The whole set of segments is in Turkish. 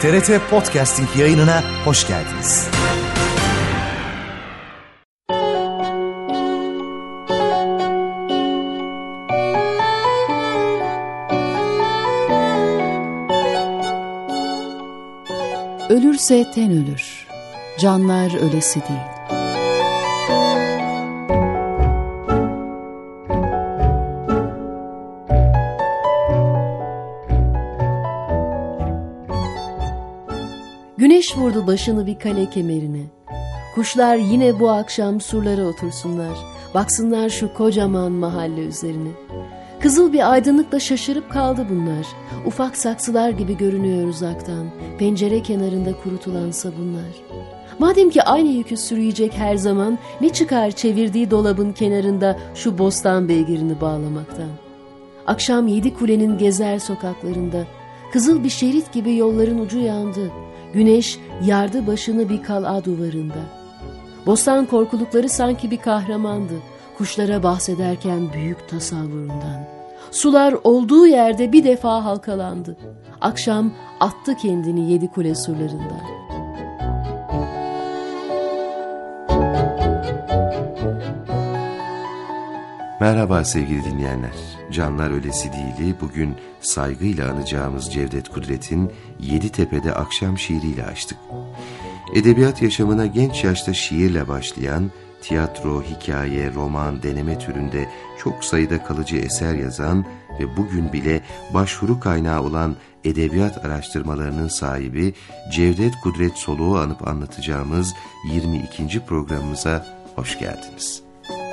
TRT Podcasting yayınına hoş geldiniz. Ölürse ten ölür, canlar ölesi değil. Güneş vurdu başını bir kale kemerine. Kuşlar yine bu akşam surlara otursunlar. Baksınlar şu kocaman mahalle üzerine. Kızıl bir aydınlıkla şaşırıp kaldı bunlar. Ufak saksılar gibi görünüyor uzaktan. Pencere kenarında kurutulan sabunlar. Madem ki aynı yükü sürüyecek her zaman, ne çıkar çevirdiği dolabın kenarında şu bostan beygirini bağlamaktan? Akşam 7 kulenin gezer sokaklarında. Kızıl bir şerit gibi yolların ucu yandı. Güneş yardı başını bir kal'a duvarında. Bostan korkulukları sanki bir kahramandı. Kuşlara bahsederken büyük tasavvurundan. Sular olduğu yerde bir defa halkalandı. Akşam attı kendini 7 kule surlarında. Merhaba sevgili dinleyenler. Canlar Ölesi Değil'i bugün saygıyla anacağımız Cevdet Kudret'in Yeditepe'de akşam şiiriyle açtık. Edebiyat yaşamına genç yaşta şiirle başlayan, tiyatro, hikaye, roman, deneme türünde çok sayıda kalıcı eser yazan ve bugün bile başvuru kaynağı olan edebiyat araştırmalarının sahibi Cevdet Kudret Soluğu anıp anlatacağımız 22. programımıza hoş geldiniz.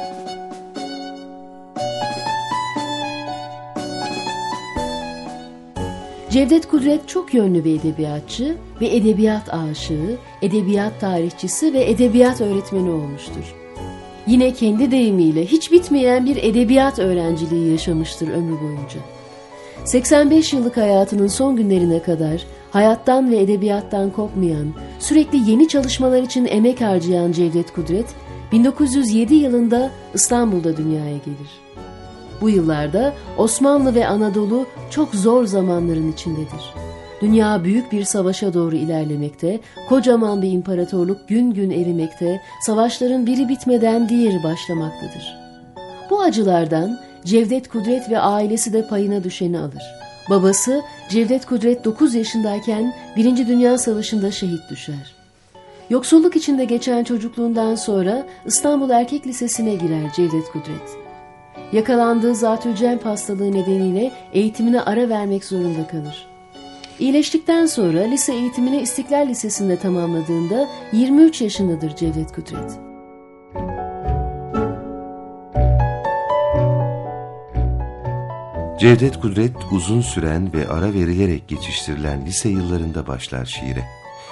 Cevdet Kudret çok yönlü bir edebiyatçı ve edebiyat aşığı, edebiyat tarihçisi ve edebiyat öğretmeni olmuştur. Yine kendi deyimiyle hiç bitmeyen bir edebiyat öğrenciliği yaşamıştır ömrü boyunca. 85 yıllık hayatının son günlerine kadar hayattan ve edebiyattan kopmayan, sürekli yeni çalışmalar için emek harcayan Cevdet Kudret, 1907 yılında İstanbul'da dünyaya gelir. Bu yıllarda Osmanlı ve Anadolu çok zor zamanların içindedir. Dünya büyük bir savaşa doğru ilerlemekte, kocaman bir imparatorluk gün gün erimekte, savaşların biri bitmeden diğeri başlamaktadır. Bu acılardan Cevdet Kudret ve ailesi de payına düşeni alır. Babası Cevdet Kudret 9 yaşındayken 1. Dünya Savaşı'nda şehit düşer. Yoksulluk içinde geçen çocukluğundan sonra İstanbul Erkek Lisesi'ne girer Cevdet Kudret. Yakalandığı zatülcenp hastalığı nedeniyle eğitimine ara vermek zorunda kalır. İyileştikten sonra lise eğitimini İstiklal Lisesi'nde tamamladığında 23 yaşındadır Cevdet Kudret. Cevdet Kudret uzun süren ve ara verilerek geçiştirilen lise yıllarında başlar şiire.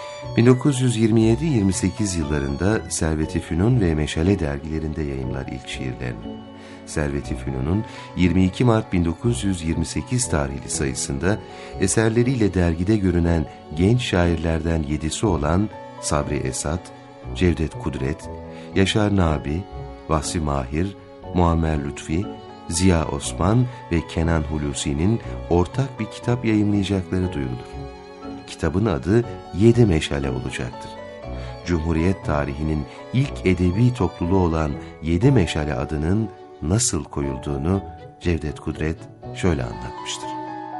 1927-28 yıllarında Servet-i Fünun ve Meşale dergilerinde yayımlar ilk şiirlerini. Servet-i Fünun'un 22 Mart 1928 tarihli sayısında eserleriyle dergide görünen genç şairlerden 7'si olan Sabri Esat, Cevdet Kudret, Yaşar Nabi, Vasfi Mahir, Muammer Lütfi, Ziya Osman ve Kenan Hulusi'nin ortak bir kitap yayımlayacakları duyurulur. Kitabın adı 7 Meşale olacaktır. Cumhuriyet tarihinin ilk edebi topluluğu olan 7 Meşale adının nasıl koyulduğunu Cevdet Kudret şöyle anlatmıştır.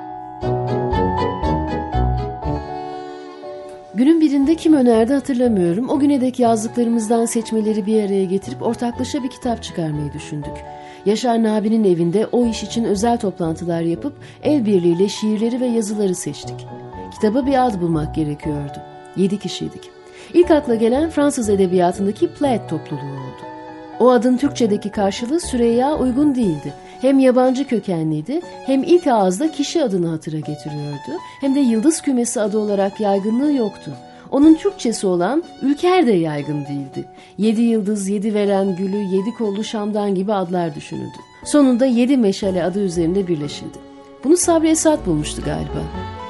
Günün birinde kim önerdi hatırlamıyorum. O güne dek yazdıklarımızdan seçmeleri bir araya getirip ortaklaşa bir kitap çıkarmayı düşündük. Yaşar Nabi'nin evinde o iş için özel toplantılar yapıp el birliğiyle şiirleri ve yazıları seçtik. Kitaba bir ad bulmak gerekiyordu. 7 kişiydik. İlk akla gelen Fransız edebiyatındaki Plaid topluluğu oldu. O adın Türkçedeki karşılığı Süreyya uygun değildi. Hem yabancı kökenliydi, hem ilk ağızda kişi adını hatıra getiriyordu, hem de yıldız kümesi adı olarak yaygınlığı yoktu. Onun Türkçesi olan Ülker de yaygın değildi. 7 yıldız, 7 veren gülü, 7 kollu Şam'dan gibi adlar düşünüldü. Sonunda 7 Meşale adı üzerinde birleşildi. Bunu Sabri Esat bulmuştu galiba.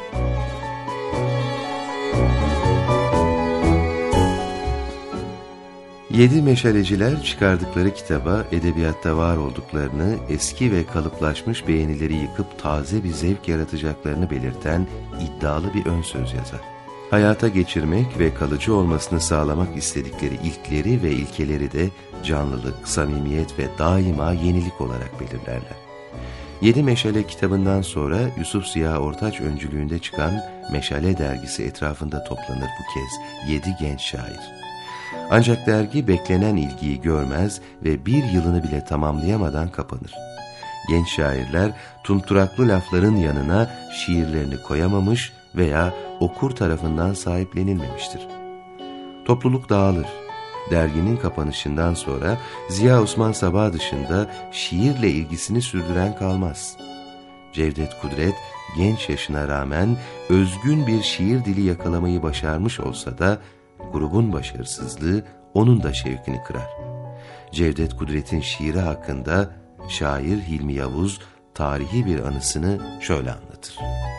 Yedi meşaleciler çıkardıkları kitaba edebiyatta var olduklarını, eski ve kalıplaşmış beğenileri yıkıp taze bir zevk yaratacaklarını belirten iddialı bir ön söz yazar. hayata geçirmek ve kalıcı olmasını sağlamak istedikleri ilkleri ve ilkeleri de canlılık, samimiyet ve daima yenilik olarak belirlerler. 7 Meşale kitabından sonra Yusuf Ziya Ortaç öncülüğünde çıkan Meşale dergisi etrafında toplanır bu kez 7 genç şair. Ancak dergi beklenen ilgiyi görmez ve bir yılını bile tamamlayamadan kapanır. Genç şairler tumturaklı lafların yanına şiirlerini koyamamış veya okur tarafından sahiplenilmemiştir. Topluluk dağılır. Derginin kapanışından sonra Ziya Osman Sabah dışında şiirle ilgisini sürdüren kalmaz. Cevdet Kudret genç yaşına rağmen özgün bir şiir dili yakalamayı başarmış olsa da grubun başarısızlığı onun da şevkini kırar. Cevdet Kudret'in şiiri hakkında şair Hilmi Yavuz tarihi bir anısını şöyle anlatır.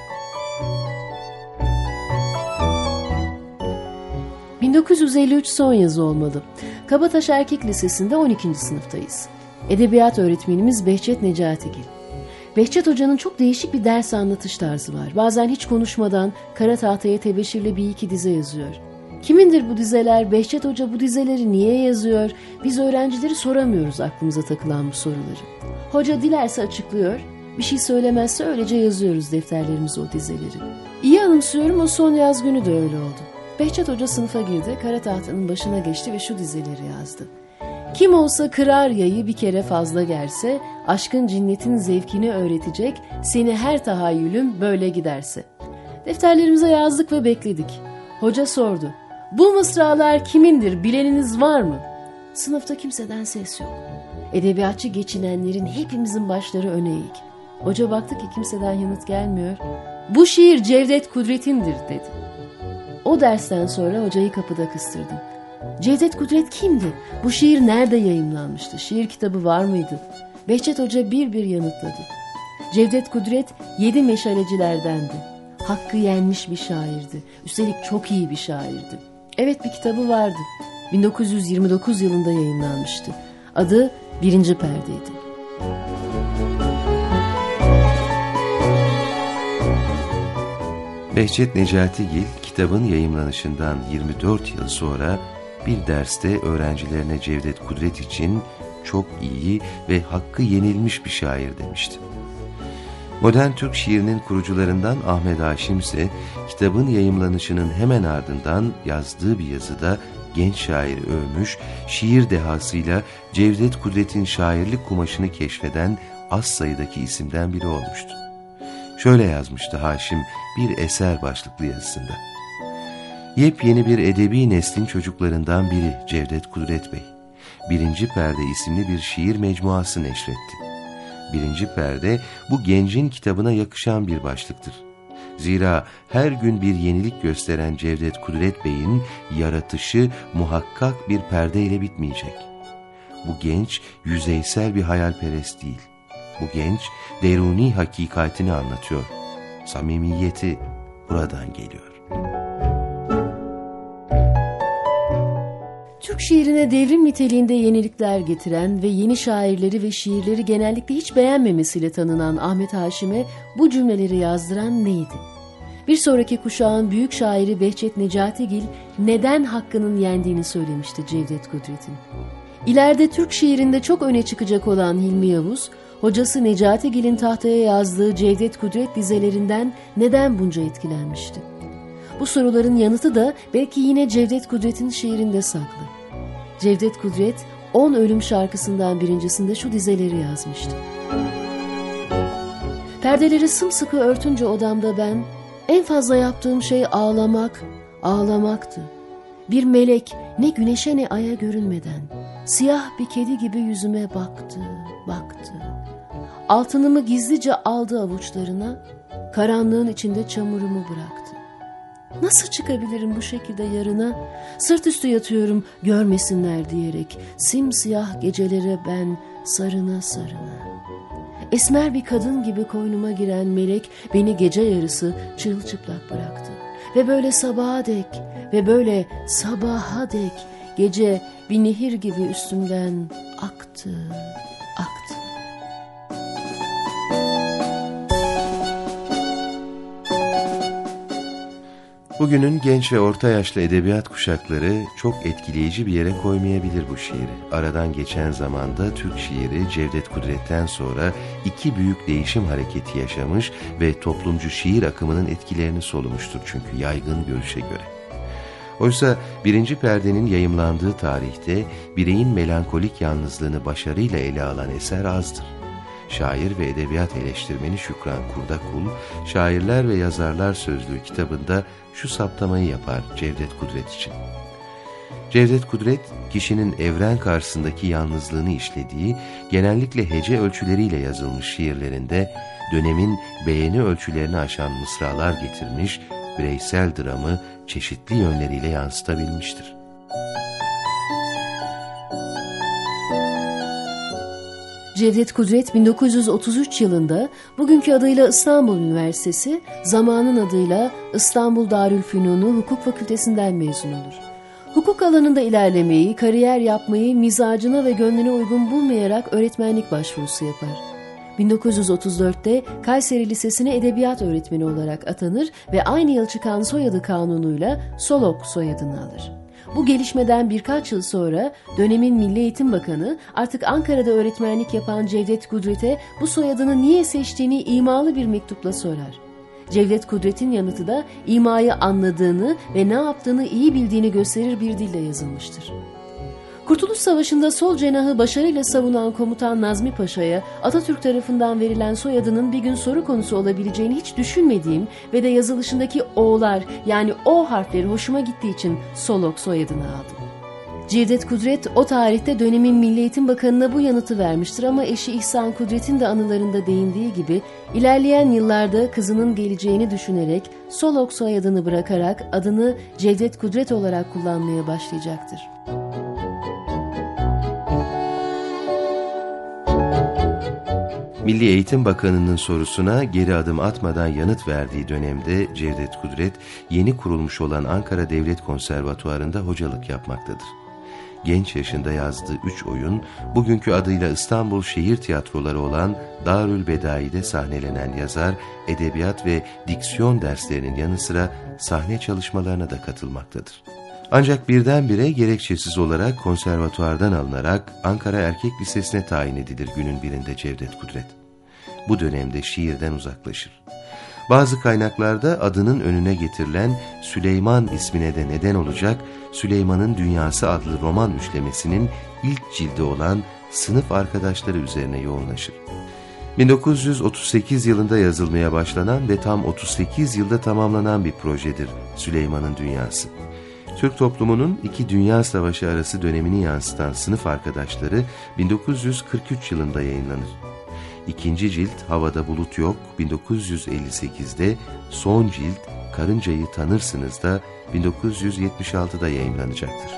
...1953 son yazı olmalı. Kabataş Erkek Lisesi'nde 12. sınıftayız. Edebiyat öğretmenimiz Behçet Necatigil. Behçet Hoca'nın çok değişik bir ders anlatış tarzı var. Bazen hiç konuşmadan kara tahtaya tebeşirle bir iki dize yazıyor. Kimindir bu dizeler? Behçet Hoca bu dizeleri niye yazıyor? Biz öğrencileri soramıyoruz aklımıza takılan bu soruları. Hoca dilerse açıklıyor, bir şey söylemezse öylece yazıyoruz defterlerimize o dizeleri. İyi anımsıyorum, o son yaz günü de öyle oldu. Behçet Hoca sınıfa girdi, kara tahtanın başına geçti ve şu dizeleri yazdı. Kim olsa kırar yayı bir kere fazla gerse, aşkın cinnetin zevkini öğretecek, seni her tahayyülüm böyle giderse. Defterlerimize yazdık ve bekledik. Hoca sordu. Bu mısralar kimindir, bileniniz var mı? Sınıfta kimseden ses yok. Edebiyatçı geçinenlerin hepimizin başları öne eğik. Hoca baktı ki kimseden yanıt gelmiyor. Bu şiir Cevdet Kudret'indir dedi. O dersten sonra hocayı kapıda kıstırdım. Cevdet Kudret kimdi? Bu şiir nerede yayımlanmıştı? Şiir kitabı var mıydı? Behçet Hoca bir yanıtladı. Cevdet Kudret 7 meşalecilerdendi. Hakkı yenmiş bir şairdi. Üstelik çok iyi bir şairdi. Evet, bir kitabı vardı. 1929 yılında yayımlanmıştı. Adı 1. Perde'ydi. Behçet Necatigil kitabın yayımlanışından 24 yıl sonra bir derste öğrencilerine Cevdet Kudret için çok iyi ve hakkı yenilmiş bir şair demişti. Modern Türk şiirinin kurucularından Ahmet Haşim ise kitabın yayımlanışının hemen ardından yazdığı bir yazıda genç şairi övmüş, şiir dehasıyla Cevdet Kudret'in şairlik kumaşını keşfeden az sayıdaki isimden biri olmuştu. Şöyle yazmıştı Haşim bir eser başlıklı yazısında. Yepyeni bir edebi neslin çocuklarından biri Cevdet Kudret Bey. 1. Perde isimli bir şiir mecmuası neşretti. 1. Perde bu gencin kitabına yakışan bir başlıktır. Zira her gün bir yenilik gösteren Cevdet Kudret Bey'in yaratışı muhakkak bir perdeyle bitmeyecek. Bu genç yüzeysel bir hayalperest değil. Bu genç deruni hakikatini anlatıyor. Samimiyeti buradan geliyor. Türk şiirine devrim niteliğinde yenilikler getiren ve yeni şairleri ve şiirleri genellikle hiç beğenmemesiyle tanınan Ahmet Haşim'e bu cümleleri yazdıran neydi? Bir sonraki kuşağın büyük şairi Behçet Necatigil neden hakkının yendiğini söylemişti Cevdet Kudret'in. İleride Türk şiirinde çok öne çıkacak olan Hilmi Yavuz, hocası Necatigil'in tahtaya yazdığı Cevdet Kudret dizelerinden neden bunca etkilenmişti? Bu soruların yanıtı da belki yine Cevdet Kudret'in şiirinde saklı. Cevdet Kudret 10 Ölüm şarkısından birincisinde şu dizeleri yazmıştı. Perdeleri sımsıkı örtünce odamda ben, en fazla yaptığım şey ağlamak, ağlamaktı. Bir melek ne güneşe ne aya görünmeden, siyah bir kedi gibi yüzüme baktı, baktı. Altınımı gizlice aldı avuçlarına, karanlığın içinde çamurumu bıraktı. Nasıl çıkabilirim bu şekilde yarına? Sırt üstü yatıyorum görmesinler diyerek, simsiyah gecelere ben sarına sarına. Esmer bir kadın gibi koynuma giren melek beni gece yarısı çırılçıplak bıraktı. Ve böyle sabaha dek ve böyle sabaha dek gece bir nehir gibi üstümden aktı, aktı. Bugünün genç ve orta yaşlı edebiyat kuşakları çok etkileyici bir yere koymayabilir bu şiiri. Aradan geçen zamanda Türk şiiri Cevdet Kudret'ten sonra iki büyük değişim hareketi yaşamış ve toplumcu şiir akımının etkilerini solumuştur çünkü yaygın görüşe göre. Oysa birinci perdenin yayımlandığı tarihte bireyin melankolik yalnızlığını başarıyla ele alan eser azdır. Şair ve edebiyat eleştirmeni Şükran Kurdakul, Şairler ve Yazarlar Sözlüğü kitabında şu saptamayı yapar Cevdet Kudret için. Cevdet Kudret, kişinin evren karşısındaki yalnızlığını işlediği, genellikle hece ölçüleriyle yazılmış şiirlerinde dönemin beğeni ölçülerini aşan mısralar getirmiş, bireysel dramı çeşitli yönleriyle yansıtabilmiştir. Cevdet Kudret 1933 yılında bugünkü adıyla İstanbul Üniversitesi, zamanın adıyla İstanbul Darülfünunu Hukuk Fakültesinden mezun olur. Hukuk alanında ilerlemeyi, kariyer yapmayı mizacına ve gönlüne uygun bulmayarak öğretmenlik başvurusu yapar. 1934'te Kayseri Lisesi'ne edebiyat öğretmeni olarak atanır ve aynı yıl çıkan soyadı kanunuyla Solok soyadını alır. Bu gelişmeden birkaç yıl sonra dönemin Milli Eğitim Bakanı artık Ankara'da öğretmenlik yapan Cevdet Kudret'e bu soyadını niye seçtiğini imalı bir mektupla sorar. Cevdet Kudret'in yanıtı da imayı anladığını ve ne yaptığını iyi bildiğini gösterir bir dille yazılmıştır. Kurtuluş Savaşı'nda sol cenahı başarıyla savunan komutan Nazmi Paşa'ya Atatürk tarafından verilen soyadının bir gün soru konusu olabileceğini hiç düşünmediğim ve de yazılışındaki o'lar yani o harfleri hoşuma gittiği için Solok soyadını aldım. Cevdet Kudret o tarihte dönemin Milli Eğitim Bakanı'na bu yanıtı vermiştir ama eşi İhsan Kudret'in de anılarında değindiği gibi ilerleyen yıllarda kızının geleceğini düşünerek Solok soyadını bırakarak adını Cevdet Kudret olarak kullanmaya başlayacaktır. Milli Eğitim Bakanı'nın sorusuna geri adım atmadan yanıt verdiği dönemde Cevdet Kudret, yeni kurulmuş olan Ankara Devlet Konservatuvarı'nda hocalık yapmaktadır. Genç yaşında yazdığı 3 oyun, bugünkü adıyla İstanbul Şehir Tiyatroları olan Darülbedai'de sahnelenen yazar, edebiyat ve diksiyon derslerinin yanı sıra sahne çalışmalarına da katılmaktadır. Ancak birdenbire gerekçesiz olarak konservatuvardan alınarak Ankara Erkek Lisesi'ne tayin edilir günün birinde Cevdet Kudret. Bu dönemde şiirden uzaklaşır. Bazı kaynaklarda adının önüne getirilen Süleyman ismine de neden olacak Süleyman'ın Dünyası adlı roman üçlemesinin ilk cildi olan Sınıf Arkadaşları üzerine yoğunlaşır. 1938 yılında yazılmaya başlanan ve tam 38 yılda tamamlanan bir projedir Süleyman'ın Dünyası. Türk toplumunun iki Dünya Savaşı arası dönemini yansıtan Sınıf Arkadaşları 1943 yılında yayınlanır. İkinci cilt Havada Bulut Yok 1958'de, son cilt Karıncayı Tanırsınız da 1976'da yayımlanacaktır.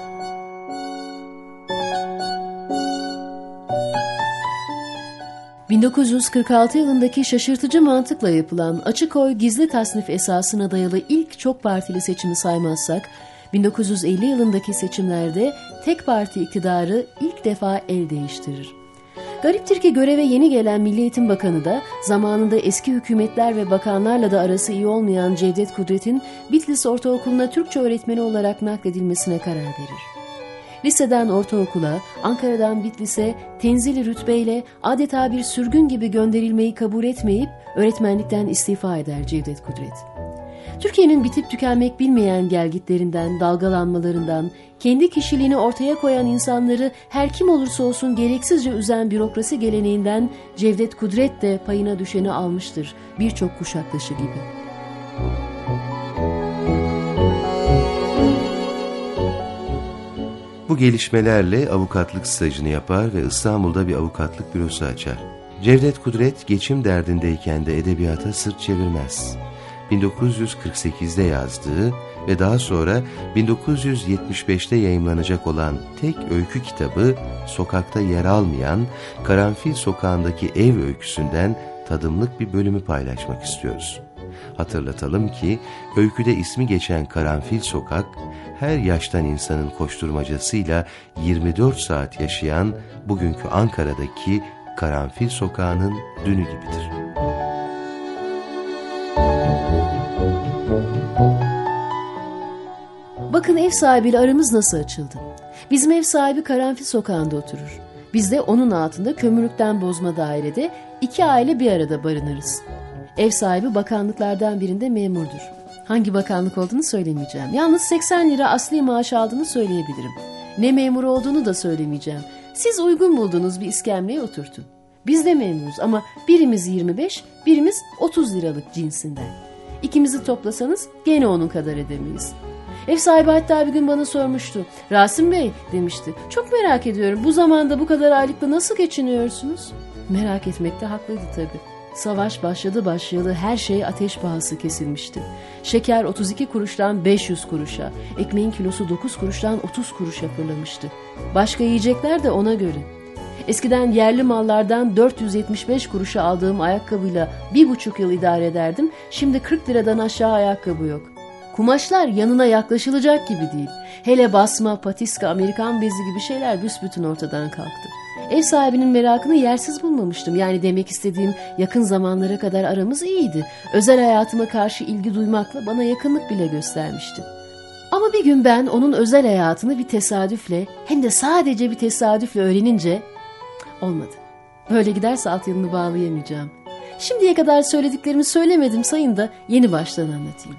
...1946 yılındaki şaşırtıcı mantıkla yapılan açık oy gizli tasnif esasına dayalı ilk çok partili seçimi saymazsak... 1950 yılındaki seçimlerde tek parti iktidarı ilk defa el değiştirir. Gariptir ki göreve yeni gelen Milli Eğitim Bakanı da zamanında eski hükümetler ve bakanlarla da arası iyi olmayan Cevdet Kudret'in Bitlis Ortaokulu'na Türkçe öğretmeni olarak nakledilmesine karar verir. Liseden ortaokula, Ankara'dan Bitlis'e tenzili rütbeyle adeta bir sürgün gibi gönderilmeyi kabul etmeyip öğretmenlikten istifa eder Cevdet Kudret. Türkiye'nin bitip tükenmek bilmeyen gelgitlerinden, dalgalanmalarından, kendi kişiliğini ortaya koyan insanları her kim olursa olsun gereksizce üzen bürokrasi geleneğinden Cevdet Kudret de payına düşeni almıştır, birçok kuşaktaşı gibi. Bu gelişmelerle avukatlık stajını yapar ve İstanbul'da bir avukatlık bürosu açar. Cevdet Kudret geçim derdindeyken de edebiyata sırt çevirmez. 1948'de yazdığı ve daha sonra 1975'te yayımlanacak olan tek öykü kitabı sokakta yer almayan Karanfil Sokağı'ndaki ev öyküsünden tadımlık bir bölümü paylaşmak istiyoruz. Hatırlatalım ki öyküde ismi geçen Karanfil Sokak, her yaştan insanın koşturmacasıyla 24 saat yaşayan bugünkü Ankara'daki Karanfil Sokağı'nın dünü gibidir. Bakın ev sahibiyle aramız nasıl açıldı. Bizim ev sahibi Karanfil Sokağı'nda oturur. Biz de onun altında kömürlükten bozma dairede 2 aile bir arada barınırız. Ev sahibi bakanlıklardan birinde memurdur. Hangi bakanlık olduğunu söylemeyeceğim. Yalnız 80 lira asli maaş aldığını söyleyebilirim. Ne memur olduğunu da söylemeyeceğim. Siz uygun bulduğunuz bir iskemleye oturtun. Biz de memuruz ama birimiz 25, birimiz 30 liralık cinsinden. İkimizi toplasanız gene onun kadar edemeyiz. Ev sahibi hatta bir gün bana sormuştu. Rasim Bey demişti. Çok merak ediyorum, bu zamanda bu kadar aylıkla nasıl geçiniyorsunuz? Merak etmekte haklıydı tabii. Savaş başlayalı her şey ateş pahası kesilmişti. Şeker 32 kuruştan 500 kuruşa, ekmeğin kilosu 9 kuruştan 30 kuruşa fırlamıştı. Başka yiyecekler de ona göre. Eskiden yerli mallardan 475 kuruşa aldığım ayakkabıyla 1,5 yıl idare ederdim. Şimdi 40 liradan aşağı ayakkabı yok. Kumaşlar yanına yaklaşılacak gibi değil. Hele basma, patiska, Amerikan bezi gibi şeyler büsbütün ortadan kalktı. Ev sahibinin merakını yersiz bulmamıştım. Yani demek istediğim, yakın zamanlara kadar aramız iyiydi. Özel hayatıma karşı ilgi duymakla bana yakınlık bile göstermişti. Ama bir gün ben onun özel hayatını bir tesadüfle, hem de sadece bir tesadüfle öğrenince olmadı. Böyle giderse alt yanını bağlayamayacağım. Şimdiye kadar söylediklerimi söylemedim sayın da yeni baştan anlatayım.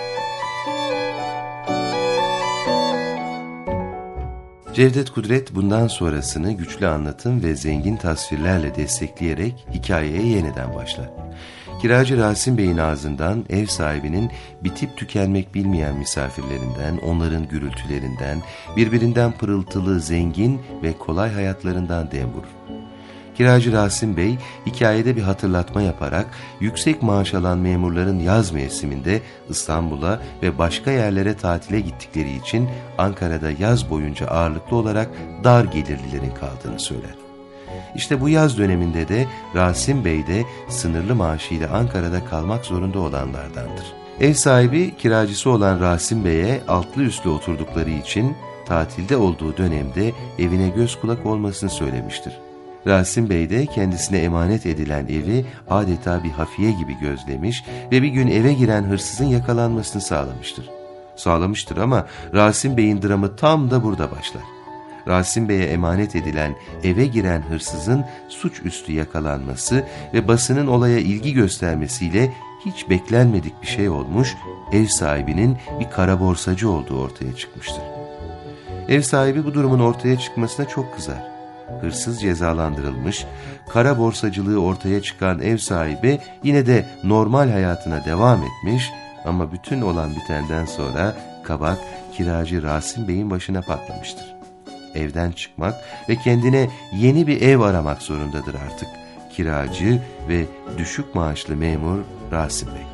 Cevdet Kudret bundan sonrasını güçlü anlatım ve zengin tasvirlerle destekleyerek hikayeye yeniden başlar. Kiracı Rasim Bey'in ağzından ev sahibinin bitip tükenmek bilmeyen misafirlerinden, onların gürültülerinden, birbirinden pırıltılı, zengin ve kolay hayatlarından dem vurur. Kiracı Rasim Bey hikayede bir hatırlatma yaparak yüksek maaş alan memurların yaz mevsiminde İstanbul'a ve başka yerlere tatile gittikleri için Ankara'da yaz boyunca ağırlıklı olarak dar gelirlilerin kaldığını söyler. İşte bu yaz döneminde de Rasim Bey de sınırlı maaşıyla Ankara'da kalmak zorunda olanlardandır. Ev sahibi kiracısı olan Rasim Bey'e altlı üstlü oturdukları için tatilde olduğu dönemde evine göz kulak olmasını söylemiştir. Rasim Bey de kendisine emanet edilen evi adeta bir hafiye gibi gözlemiş ve bir gün eve giren hırsızın yakalanmasını sağlamıştır ama Rasim Bey'in dramı tam da burada başlar. Rasim Bey'e emanet edilen eve giren hırsızın suçüstü yakalanması ve basının olaya ilgi göstermesiyle hiç beklenmedik bir şey olmuş, ev sahibinin bir kara borsacı olduğu ortaya çıkmıştır. Ev sahibi bu durumun ortaya çıkmasına çok kızar. Hırsız cezalandırılmış, kara borsacılığı ortaya çıkan ev sahibi yine de normal hayatına devam etmiş ama bütün olan bitenden sonra kabak kiracı Rasim Bey'in başına patlamıştır. Evden çıkmak ve kendine yeni bir ev aramak zorundadır artık kiracı ve düşük maaşlı memur Rasim Bey.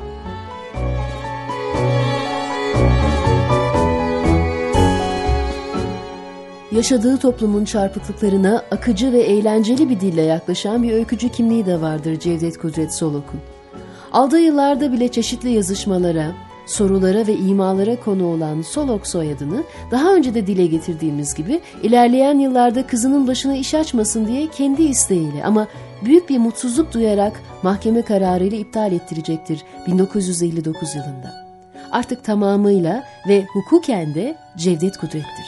Yaşadığı toplumun çarpıklıklarına akıcı ve eğlenceli bir dille yaklaşan bir öykücü kimliği de vardır Cevdet Kudret Solok'un. Aldığı yıllarda bile çeşitli yazışmalara, sorulara ve imalara konu olan Solok soyadını daha önce de dile getirdiğimiz gibi ilerleyen yıllarda kızının başına iş açmasın diye kendi isteğiyle ama büyük bir mutsuzluk duyarak mahkeme kararıyla iptal ettirecektir 1959 yılında. Artık tamamıyla ve hukuken de Cevdet Kudret'tir.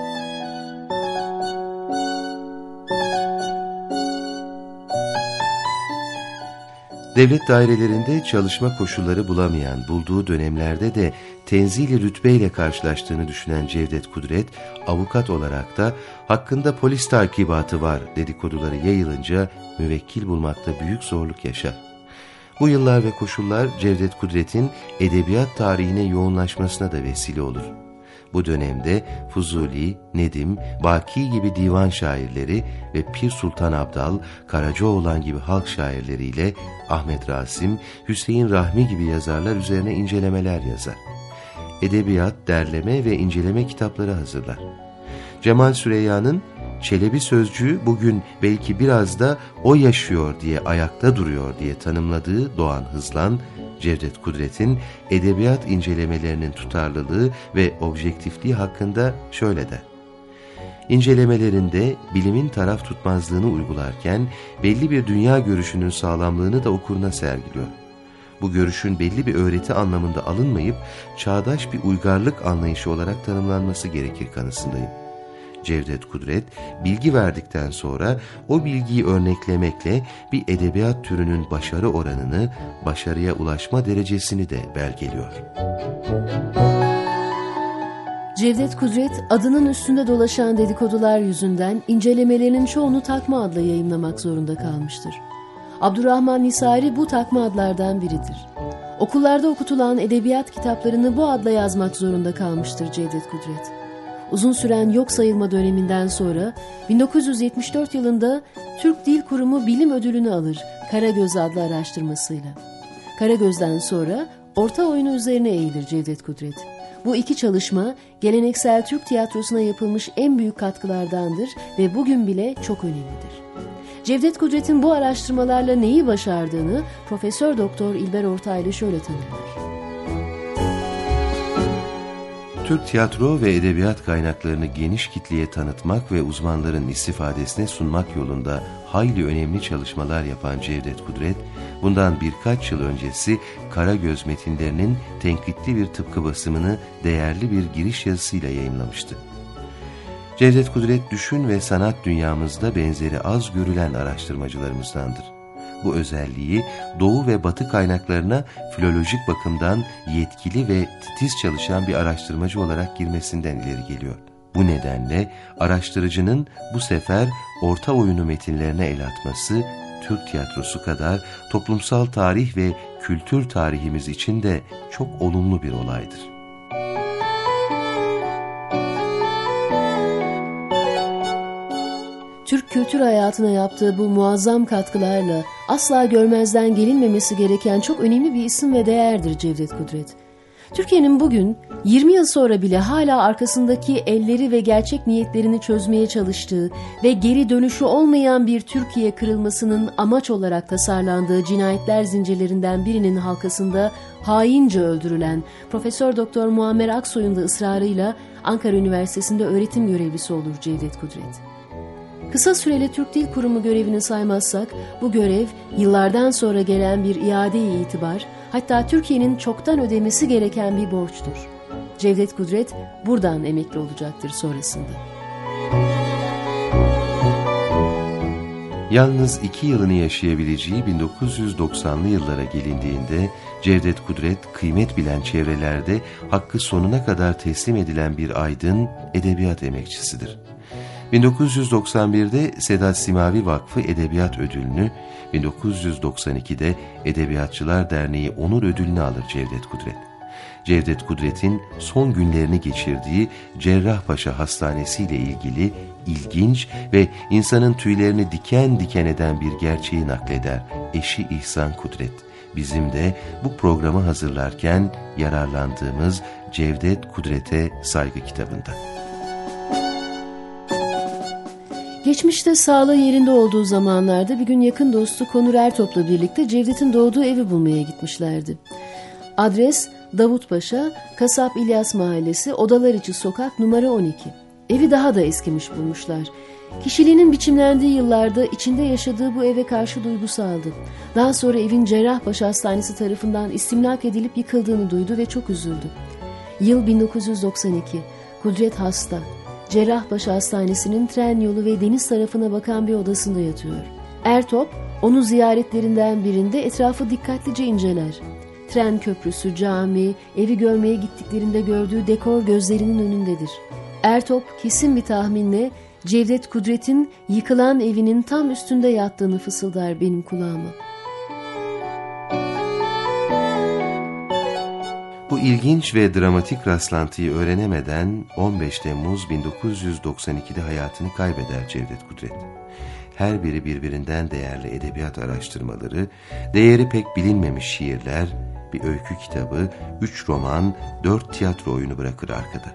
Devlet dairelerinde çalışma koşulları bulamayan, bulduğu dönemlerde de tenzili rütbeyle karşılaştığını düşünen Cevdet Kudret, avukat olarak da hakkında polis takibatı var dedikoduları yayılınca müvekkil bulmakta büyük zorluk yaşar. Bu yıllar ve koşullar Cevdet Kudret'in edebiyat tarihine yoğunlaşmasına da vesile olur. Bu dönemde Fuzuli, Nedim, Baki gibi divan şairleri ve Pir Sultan Abdal, Karacaoğlan gibi halk şairleriyle Ahmet Rasim, Hüseyin Rahmi gibi yazarlar üzerine incelemeler yazar. Edebiyat, derleme ve inceleme kitapları hazırlar. Cemal Süreyya'nın Çelebi sözcüğü bugün belki biraz da o yaşıyor diye ayakta duruyor diye tanımladığı Doğan Hızlan, Cevdet Kudret'in edebiyat incelemelerinin tutarlılığı ve objektifliği hakkında şöyle der. İncelemelerinde bilimin taraf tutmazlığını uygularken belli bir dünya görüşünün sağlamlığını da okuruna sergiliyor. bu görüşün belli bir öğreti anlamında alınmayıp çağdaş bir uygarlık anlayışı olarak tanımlanması gerekir kanısındayım. Cevdet Kudret, bilgi verdikten sonra o bilgiyi örneklemekle bir edebiyat türünün başarı oranını, başarıya ulaşma derecesini de belgeliyor. Cevdet Kudret, adının üstünde dolaşan dedikodular yüzünden incelemelerinin çoğunu takma adla yayımlamak zorunda kalmıştır. Abdurrahman Nisari bu takma adlardan biridir. Okullarda okutulan edebiyat kitaplarını bu adla yazmak zorunda kalmıştır Cevdet Kudret. Uzun süren yok sayılma döneminden sonra 1974 yılında Türk Dil Kurumu Bilim Ödülünü alır Karagöz adlı araştırmasıyla. Karagöz'den sonra orta oyunu üzerine eğilir Cevdet Kudret. Bu iki çalışma geleneksel Türk tiyatrosuna yapılmış en büyük katkılardandır ve bugün bile çok önemlidir. Cevdet Kudret'in bu araştırmalarla neyi başardığını Profesör Doktor İlber Ortaylı şöyle tanımlar. Türk tiyatro ve edebiyat kaynaklarını geniş kitleye tanıtmak ve uzmanların istifadesine sunmak yolunda hayli önemli çalışmalar yapan Cevdet Kudret, bundan birkaç yıl öncesi Karagöz metinlerinin tenkitli bir tıpkı basımını değerli bir giriş yazısıyla yayımlamıştı. Cevdet Kudret, düşün ve sanat dünyamızda benzeri az görülen araştırmacılarımızdandır. Bu özelliği Doğu ve Batı kaynaklarına filolojik bakımdan yetkili ve titiz çalışan bir araştırmacı olarak girmesinden ileri geliyor. Bu nedenle araştırıcının bu sefer orta oyunu metinlerine el atması, Türk tiyatrosu kadar toplumsal tarih ve kültür tarihimiz için de çok olumlu bir olaydır. Türk kültür hayatına yaptığı bu muazzam katkılarla asla görmezden gelinmemesi gereken çok önemli bir isim ve değerdir Cevdet Kudret. Türkiye'nin bugün 20 yıl sonra bile hala arkasındaki elleri ve gerçek niyetlerini çözmeye çalıştığı ve geri dönüşü olmayan bir Türkiye kırılmasının amaç olarak tasarlandığı cinayetler zincirlerinden birinin halkasında haince öldürülen Profesör Doktor Muammer Aksoy'un da ısrarıyla Ankara Üniversitesi'nde öğretim görevlisi olur Cevdet Kudret. Kısa süreli Türk Dil Kurumu görevini saymazsak, bu görev yıllardan sonra gelen bir iade-i itibar, hatta Türkiye'nin çoktan ödemesi gereken bir borçtur. Cevdet Kudret buradan emekli olacaktır sonrasında. Yalnız 2 yılını yaşayabileceği 1990'lı yıllara gelindiğinde Cevdet Kudret, kıymet bilen çevrelerde hakkı sonuna kadar teslim edilen bir aydın edebiyat emekçisidir. 1991'de Sedat Simavi Vakfı Edebiyat Ödülünü, 1992'de Edebiyatçılar Derneği Onur Ödülünü alır Cevdet Kudret. Cevdet Kudret'in son günlerini geçirdiği Cerrahpaşa Hastanesi ile ilgili ilginç ve insanın tüylerini diken diken eden bir gerçeği nakleder eşi İhsan Kudret. Bizim de bu programı hazırlarken yararlandığımız Cevdet Kudret'e saygı kitabında. Geçmişte sağlığı yerinde olduğu zamanlarda bir gün yakın dostu Konur Ertop'la birlikte Cevdet'in doğduğu evi bulmaya gitmişlerdi. Adres Davutpaşa, Kasap İlyas Mahallesi, Odalar İçi Sokak numara 12. Evi daha da eskimiş bulmuşlar. Kişiliğinin biçimlendiği yıllarda içinde yaşadığı bu eve karşı duygusaldı. Daha sonra evin Cerrahpaşa Hastanesi tarafından istimlak edilip yıkıldığını duydu ve çok üzüldü. Yıl 1992. Kudret hasta. Cerrahpaşa Hastanesi'nin tren yolu ve deniz tarafına bakan bir odasında yatıyor. Ertop, onu ziyaretlerinden birinde etrafı dikkatlice inceler. Tren köprüsü, cami, evi görmeye gittiklerinde gördüğü dekor gözlerinin önündedir. Ertop kesin bir tahminle Cevdet Kudret'in yıkılan evinin tam üstünde yattığını fısıldar benim kulağıma. Bu ilginç ve dramatik rastlantıyı öğrenemeden 15 Temmuz 1992'de hayatını kaybeder Cevdet Kudret. Her biri birbirinden değerli edebiyat araştırmaları, değeri pek bilinmemiş şiirler, bir öykü kitabı, 3 roman, 4 tiyatro oyunu bırakır arkada.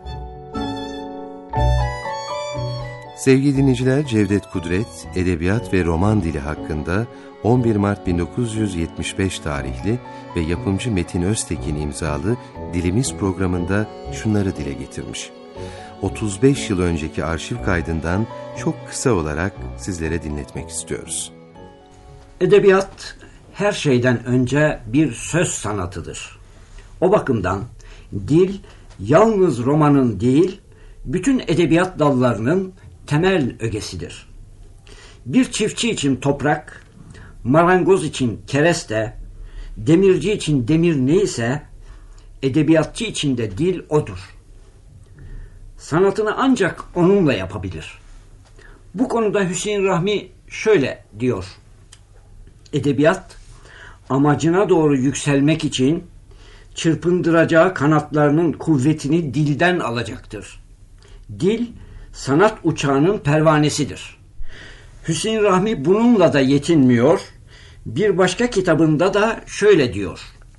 Sevgili dinleyiciler, Cevdet Kudret, edebiyat ve roman dili hakkında 11 Mart 1975 tarihli ve yapımcı Metin Öztekin imzalı Dilimiz programında şunları dile getirmiş. 35 yıl önceki arşiv kaydından çok kısa olarak sizlere dinletmek istiyoruz. Edebiyat her şeyden önce bir söz sanatıdır. O bakımdan dil yalnız romanın değil, bütün edebiyat dallarının temel ögesidir. Bir çiftçi için toprak, marangoz için kereste, demirci için demir neyse, edebiyatçı için de dil odur. Sanatını ancak onunla yapabilir. Bu konuda Hüseyin Rahmi şöyle diyor: edebiyat, amacına doğru yükselmek için çırpındıracağı kanatlarının kuvvetini dilden alacaktır. Dil, sanat uçağının pervanesidir. Hüseyin Rahmi bununla da yetinmiyor. Bir başka kitabında da şöyle diyor: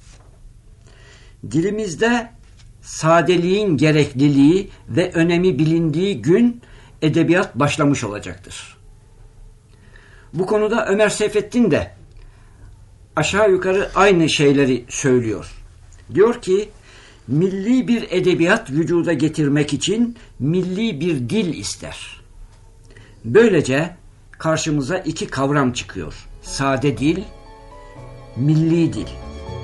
dilimizde sadeliğin gerekliliği ve önemi bilindiği gün edebiyat başlamış olacaktır. Bu konuda Ömer Seyfettin de aşağı yukarı aynı şeyleri söylüyor. Diyor ki, milli bir edebiyat vücuda getirmek için milli bir dil ister. Böylece karşımıza iki kavram çıkıyor: sade dil, milli dil.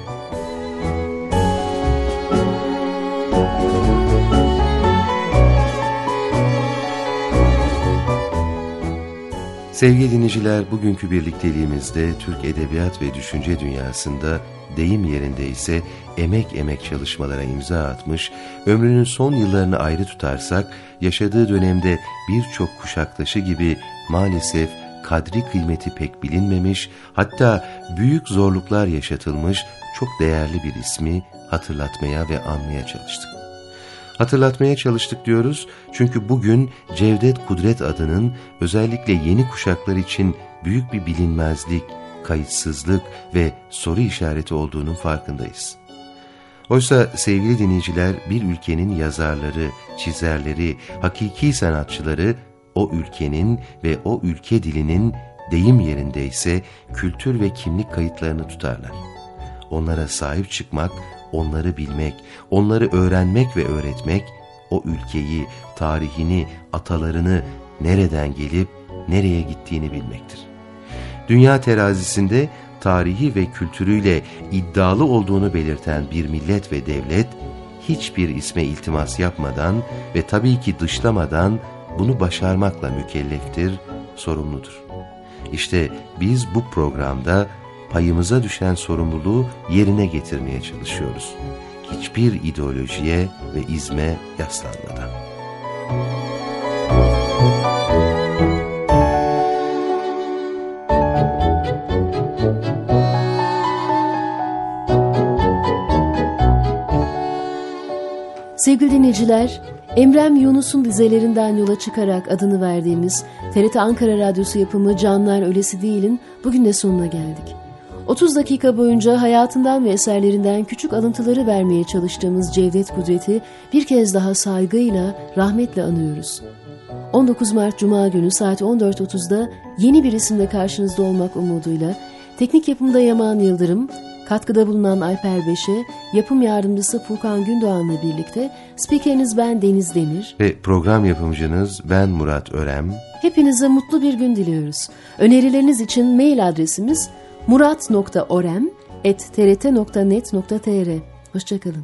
Sevgili dinleyiciler, bugünkü birlikteliğimizde Türk edebiyat ve düşünce dünyasında, deyim yerinde ise emek çalışmalara imza atmış, ömrünün son yıllarını ayrı tutarsak, yaşadığı dönemde birçok kuşaktaşı gibi maalesef kadri kıymeti pek bilinmemiş, hatta büyük zorluklar yaşatılmış çok değerli bir ismi hatırlatmaya ve anmaya çalıştık. Hatırlatmaya çalıştık diyoruz çünkü bugün Cevdet Kudret adının özellikle yeni kuşaklar için büyük bir bilinmezlik, kayıtsızlık ve soru işareti olduğunun farkındayız. Oysa sevgili dinleyiciler, bir ülkenin yazarları, çizerleri, hakiki sanatçıları o ülkenin ve o ülke dilinin, deyim yerindeyse kültür ve kimlik kayıtlarını tutarlar. Onlara sahip çıkmak, onları bilmek, onları öğrenmek ve öğretmek, o ülkeyi, tarihini, atalarını, nereden gelip nereye gittiğini bilmektir. Dünya terazisinde tarihi ve kültürüyle iddialı olduğunu belirten bir millet ve devlet, hiçbir isme iltimas yapmadan ve tabii ki dışlamadan bunu başarmakla mükelleftir, sorumludur. İşte biz bu programda payımıza düşen sorumluluğu yerine getirmeye çalışıyoruz. Hiçbir ideolojiye ve izme yaslanmadan. Sevgili dinleyiciler, Emrem Yunus'un dizelerinden yola çıkarak adını verdiğimiz TRT Ankara Radyosu yapımı Canlar Ölesi Değil'in bugün de sonuna geldik. 30 dakika boyunca hayatından ve eserlerinden küçük alıntıları vermeye çalıştığımız Cevdet Kudret'i bir kez daha saygıyla, rahmetle anıyoruz. 19 Mart Cuma günü saat 14.30'da yeni bir isimle karşınızda olmak umuduyla teknik yapımda Yaman Yıldırım, katkıda bulunan Alper Beşe, yapım yardımcısı Furkan Gündoğan'la birlikte spikeriniz ben Deniz Demir ve program yapımcınız ben Murat Örem. Hepinize mutlu bir gün diliyoruz. Önerileriniz için mail adresimiz murat.orem@trt.net.tr. Hoşçakalın.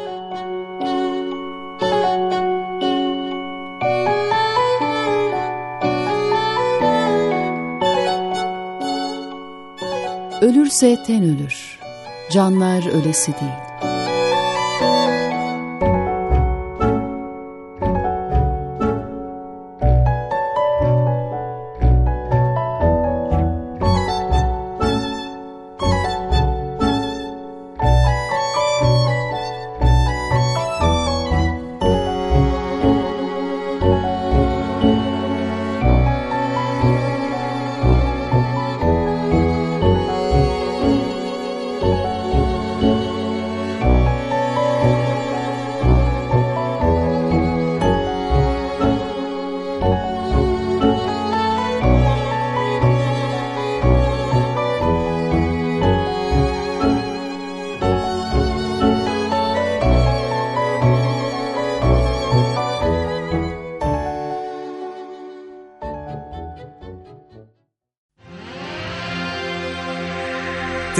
Ölürse ten ölür, canlar ölesi değil.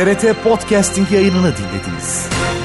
TRT Podcasting yayınını dinlediniz.